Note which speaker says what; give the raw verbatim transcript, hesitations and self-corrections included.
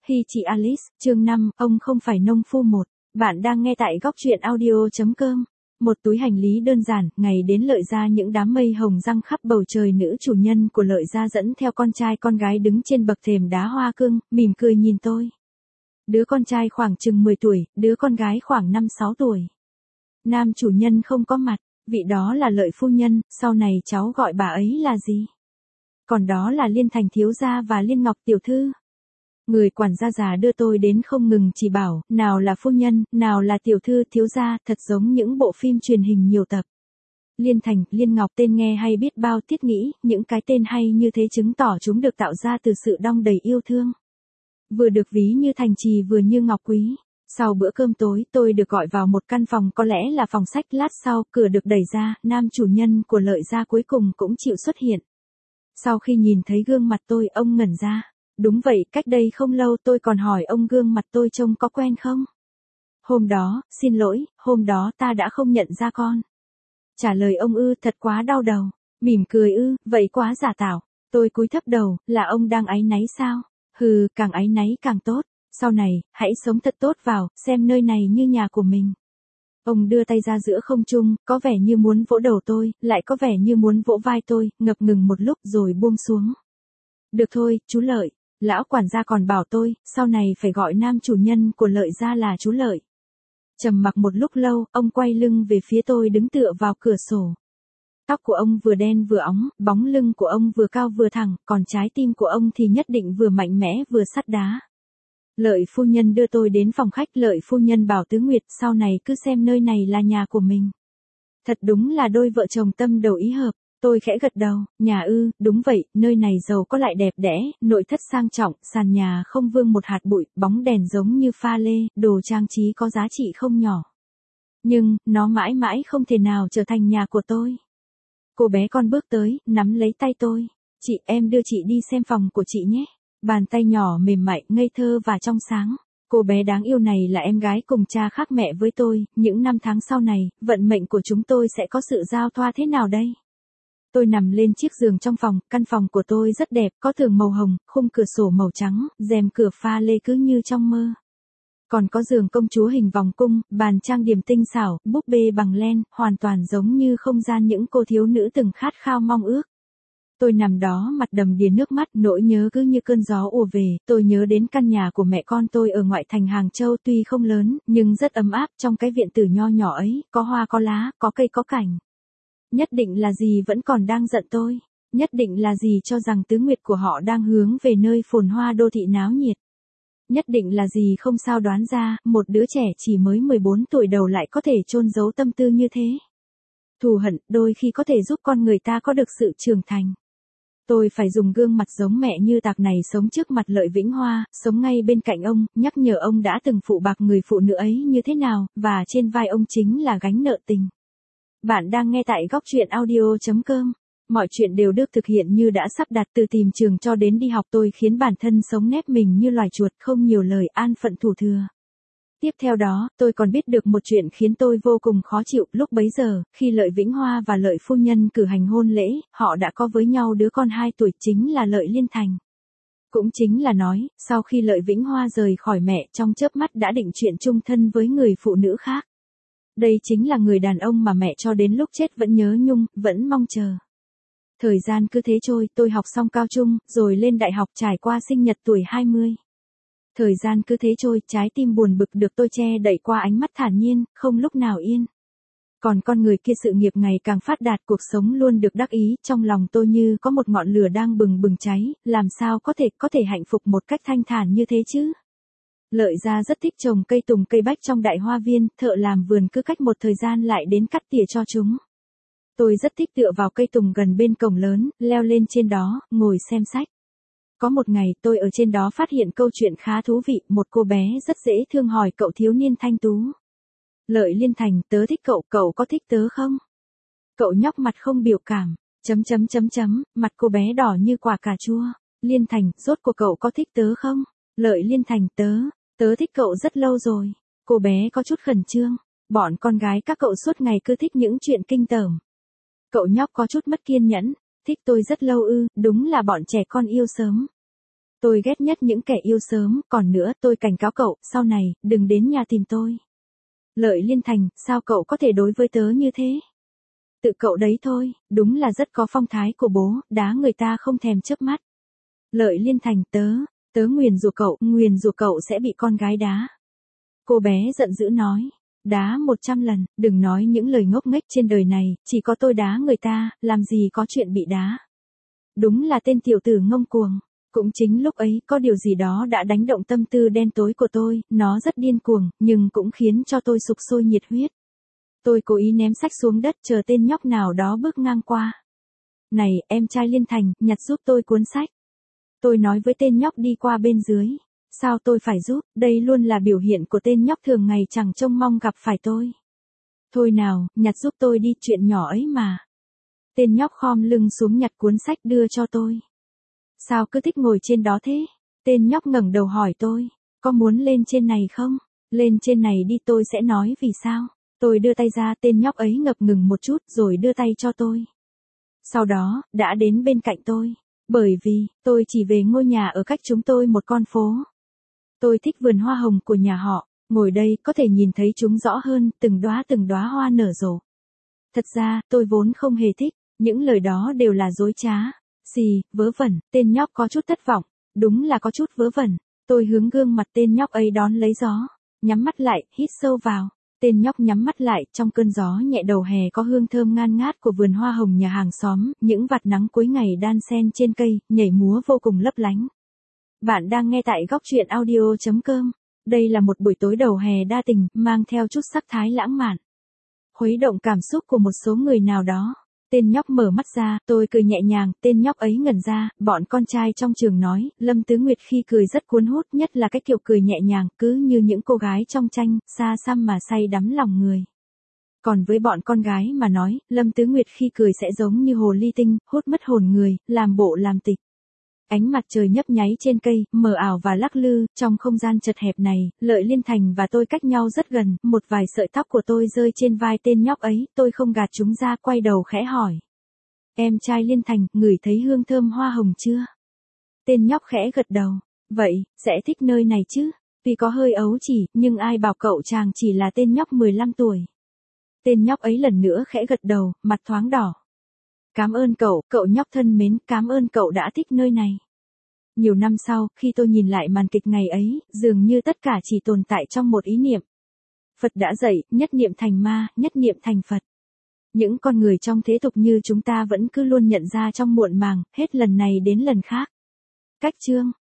Speaker 1: Hi chị Alice, chương năm, ông không phải nông phu một. Bạn đang nghe tại góc truyện audio.com. Một túi hành lý đơn giản, ngày đến Lợi Gia những đám mây hồng răng khắp bầu trời, nữ chủ nhân của Lợi Gia dẫn theo con trai con gái đứng trên bậc thềm đá hoa cương, mỉm cười nhìn tôi. Đứa con trai khoảng chừng mười tuổi, đứa con gái khoảng năm sáu tuổi. Nam chủ nhân không có mặt, vị đó là Lợi phu nhân, sau này cháu gọi bà ấy là gì? Còn đó là Liên Thành thiếu gia và Liên Ngọc tiểu thư. Người quản gia già đưa tôi đến không ngừng chỉ bảo, nào là phu nhân, nào là tiểu thư thiếu gia, thật giống những bộ phim truyền hình nhiều tập. Liên Thành, Liên Ngọc tên nghe hay biết bao, thiết nghĩ, những cái tên hay như thế chứng tỏ chúng được tạo ra từ sự đong đầy yêu thương. Vừa được ví như thành trì vừa như ngọc quý. Sau bữa cơm tối, tôi được gọi vào một căn phòng, có lẽ là phòng sách. Lát sau, cửa được đẩy ra, nam chủ nhân của Lợi Gia cuối cùng cũng chịu xuất hiện. Sau khi nhìn thấy gương mặt tôi, ông ngẩn ra. Đúng vậy, cách đây không lâu tôi còn hỏi ông gương mặt tôi trông có quen không? Hôm đó, xin lỗi, hôm đó ta đã không nhận ra con. Trả lời ông ư, thật quá đau đầu. Mỉm cười ư, vậy quá giả tạo. Tôi cúi thấp đầu, là ông đang áy náy sao? Hừ, càng áy náy càng tốt. Sau này, hãy sống thật tốt vào, xem nơi này như nhà của mình. Ông đưa tay ra giữa không trung, có vẻ như muốn vỗ đầu tôi, lại có vẻ như muốn vỗ vai tôi, ngập ngừng một lúc rồi buông xuống. Được thôi, chú Lợi. Lão quản gia còn bảo tôi, sau này phải gọi nam chủ nhân của Lợi Gia là chú Lợi. Trầm mặc một lúc lâu, ông quay lưng về phía tôi đứng tựa vào cửa sổ. Tóc của ông vừa đen vừa óng, bóng lưng của ông vừa cao vừa thẳng, còn trái tim của ông thì nhất định vừa mạnh mẽ vừa sắt đá. Lợi phu nhân đưa tôi đến phòng khách. Lợi phu nhân bảo Tứ Nguyệt, sau này cứ xem nơi này là nhà của mình. Thật đúng là đôi vợ chồng tâm đầu ý hợp. Tôi khẽ gật đầu, nhà ư, đúng vậy, nơi này giàu có lại đẹp đẽ, nội thất sang trọng, sàn nhà không vương một hạt bụi, bóng đèn giống như pha lê, đồ trang trí có giá trị không nhỏ. Nhưng, nó mãi mãi không thể nào trở thành nhà của tôi. Cô bé con bước tới, nắm lấy tay tôi. Chị, em đưa chị đi xem phòng của chị nhé. Bàn tay nhỏ mềm mại, ngây thơ và trong sáng. Cô bé đáng yêu này là em gái cùng cha khác mẹ với tôi, những năm tháng sau này, vận mệnh của chúng tôi sẽ có sự giao thoa thế nào đây? Tôi nằm lên chiếc giường trong phòng, căn phòng của tôi rất đẹp, có tường màu hồng, khung cửa sổ màu trắng, rèm cửa pha lê cứ như trong mơ. Còn có giường công chúa hình vòng cung, bàn trang điểm tinh xảo, búp bê bằng len, hoàn toàn giống như không gian những cô thiếu nữ từng khát khao mong ước. Tôi nằm đó mặt đầm đìa nước mắt, nỗi nhớ cứ như cơn gió ùa về, tôi nhớ đến căn nhà của mẹ con tôi ở ngoại thành Hàng Châu, tuy không lớn, nhưng rất ấm áp, trong cái viện tử nho nhỏ ấy, có hoa có lá, có cây có cảnh. Nhất định là gì vẫn còn đang giận tôi, nhất định là gì cho rằng Tứ Nguyệt của họ đang hướng về nơi phồn hoa đô thị náo nhiệt. Nhất định là gì không sao đoán ra, một đứa trẻ chỉ mới mười bốn tuổi đầu lại có thể chôn giấu tâm tư như thế. Thù hận đôi khi có thể giúp con người ta có được sự trưởng thành. Tôi phải dùng gương mặt giống mẹ như tạc này sống trước mặt Lợi Vĩnh Hoa, sống ngay bên cạnh ông, nhắc nhở ông đã từng phụ bạc người phụ nữ ấy như thế nào, và trên vai ông chính là gánh nợ tình. Bạn đang nghe tại góc truyện audio.com. Mọi chuyện đều được thực hiện như đã sắp đặt, từ tìm trường cho đến đi học. Tôi khiến bản thân sống nép mình như loài chuột, không nhiều lời, an phận thủ thừa. Tiếp theo đó, tôi còn biết được một chuyện khiến tôi vô cùng khó chịu. Lúc bấy giờ, khi Lợi Vĩnh Hoa và Lợi phu nhân cử hành hôn lễ, họ đã có với nhau đứa con hai tuổi, chính là Lợi Liên Thành. Cũng chính là nói, sau khi Lợi Vĩnh Hoa rời khỏi mẹ, trong chớp mắt đã định chuyện chung thân với người phụ nữ khác. Đây chính là người đàn ông mà mẹ cho đến lúc chết vẫn nhớ nhung, vẫn mong chờ. Thời gian cứ thế trôi, tôi học xong cao trung, rồi lên đại học, trải qua sinh nhật tuổi hai mươi. Thời gian cứ thế trôi, trái tim buồn bực được tôi che đậy qua ánh mắt thản nhiên, không lúc nào yên. Còn con người kia sự nghiệp ngày càng phát đạt, cuộc sống luôn được đắc ý, trong lòng tôi như có một ngọn lửa đang bừng bừng cháy, làm sao có thể, có thể hạnh phúc một cách thanh thản như thế chứ? Lợi Gia rất thích trồng cây tùng cây bách trong đại hoa viên, thợ làm vườn cứ cách một thời gian lại đến cắt tỉa cho chúng. Tôi rất thích tựa vào cây tùng gần bên cổng lớn, leo lên trên đó, ngồi xem sách. Có một ngày tôi ở trên đó phát hiện câu chuyện khá thú vị, một cô bé rất dễ thương hỏi cậu thiếu niên thanh tú. Lợi Liên Thành, tớ thích cậu, cậu có thích tớ không? Cậu nhóc mặt không biểu cảm, chấm chấm chấm chấm, mặt cô bé đỏ như quả cà chua. Liên Thành, rốt cuộc cậu có thích tớ không? Lợi Liên Thành, tớ, tớ thích cậu rất lâu rồi. Cô bé có chút khẩn trương, bọn con gái các cậu suốt ngày cứ thích những chuyện kinh tởm. Cậu nhóc có chút mất kiên nhẫn, thích tôi rất lâu ư, đúng là bọn trẻ con yêu sớm. Tôi ghét nhất những kẻ yêu sớm, còn nữa tôi cảnh cáo cậu, sau này, đừng đến nhà tìm tôi. Lợi Liên Thành, sao cậu có thể đối với tớ như thế? Tự cậu đấy thôi, đúng là rất có phong thái của bố, đá người ta không thèm chớp mắt. Lợi Liên Thành, tớ, tớ nguyền rủa cậu, nguyền rủa cậu sẽ bị con gái đá. Cô bé giận dữ nói, đá một trăm lần, đừng nói những lời ngốc nghếch trên đời này, chỉ có tôi đá người ta, làm gì có chuyện bị đá. Đúng là tên tiểu tử ngông cuồng. Cũng chính lúc ấy có điều gì đó đã đánh động tâm tư đen tối của tôi, nó rất điên cuồng, nhưng cũng khiến cho tôi sục sôi nhiệt huyết. Tôi cố ý ném sách xuống đất chờ tên nhóc nào đó bước ngang qua. Này, em trai Liên Thành, nhặt giúp tôi cuốn sách. Tôi nói với tên nhóc đi qua bên dưới. Sao tôi phải giúp, đây luôn là biểu hiện của tên nhóc thường ngày chẳng trông mong gặp phải tôi. Thôi nào, nhặt giúp tôi đi, chuyện nhỏ ấy mà. Tên nhóc khom lưng xuống nhặt cuốn sách đưa cho tôi. Sao cứ thích ngồi trên đó thế? Tên nhóc ngẩng đầu hỏi tôi, có muốn lên trên này không? Lên trên này đi, tôi sẽ nói vì sao. Tôi đưa tay ra, tên nhóc ấy ngập ngừng một chút rồi đưa tay cho tôi. Sau đó, đã đến bên cạnh tôi. Bởi vì, tôi chỉ về ngôi nhà ở cách chúng tôi một con phố. Tôi thích vườn hoa hồng của nhà họ, ngồi đây có thể nhìn thấy chúng rõ hơn, từng đóa từng đóa hoa nở rộ. Thật ra, tôi vốn không hề thích, những lời đó đều là dối trá. Xì, vớ vẩn, tên nhóc có chút thất vọng, đúng là có chút vớ vẩn. Tôi hướng gương mặt tên nhóc ấy đón lấy gió, nhắm mắt lại, hít sâu vào. Tên nhóc nhắm mắt lại, trong cơn gió nhẹ đầu hè có hương thơm ngan ngát của vườn hoa hồng nhà hàng xóm, những vạt nắng cuối ngày đan xen trên cây, nhảy múa vô cùng lấp lánh. Bạn đang nghe tại góc truyện audio chấm com. Đây là một buổi tối đầu hè đa tình, mang theo chút sắc thái lãng mạn, khuấy động cảm xúc của một số người nào đó. Tên nhóc mở mắt ra, tôi cười nhẹ nhàng, tên nhóc ấy ngẩn ra, bọn con trai trong trường nói, Lâm Tứ Nguyệt khi cười rất cuốn hút, nhất là cái kiểu cười nhẹ nhàng, cứ như những cô gái trong tranh, xa xăm mà say đắm lòng người. Còn với bọn con gái mà nói, Lâm Tứ Nguyệt khi cười sẽ giống như hồ ly tinh, hút mất hồn người, làm bộ làm tịch. Ánh mặt trời nhấp nháy trên cây, mờ ảo và lắc lư, trong không gian chật hẹp này, Lợi Liên Thành và tôi cách nhau rất gần, một vài sợi tóc của tôi rơi trên vai tên nhóc ấy, tôi không gạt chúng ra, quay đầu khẽ hỏi. Em trai Liên Thành, ngửi thấy hương thơm hoa hồng chưa? Tên nhóc khẽ gật đầu. Vậy, sẽ thích nơi này chứ? Tuy có hơi ấu chỉ, nhưng ai bảo cậu chàng chỉ là tên nhóc mười lăm tuổi. Tên nhóc ấy lần nữa khẽ gật đầu, mặt thoáng đỏ. Cảm ơn cậu, cậu nhóc thân mến, cảm ơn cậu đã thích nơi này. Nhiều năm sau, khi tôi nhìn lại màn kịch ngày ấy, dường như tất cả chỉ tồn tại trong một ý niệm. Phật đã dạy, nhất niệm thành ma, nhất niệm thành Phật. Những con người trong thế tục như chúng ta vẫn cứ luôn nhận ra trong muộn màng, hết lần này đến lần khác. Cách chương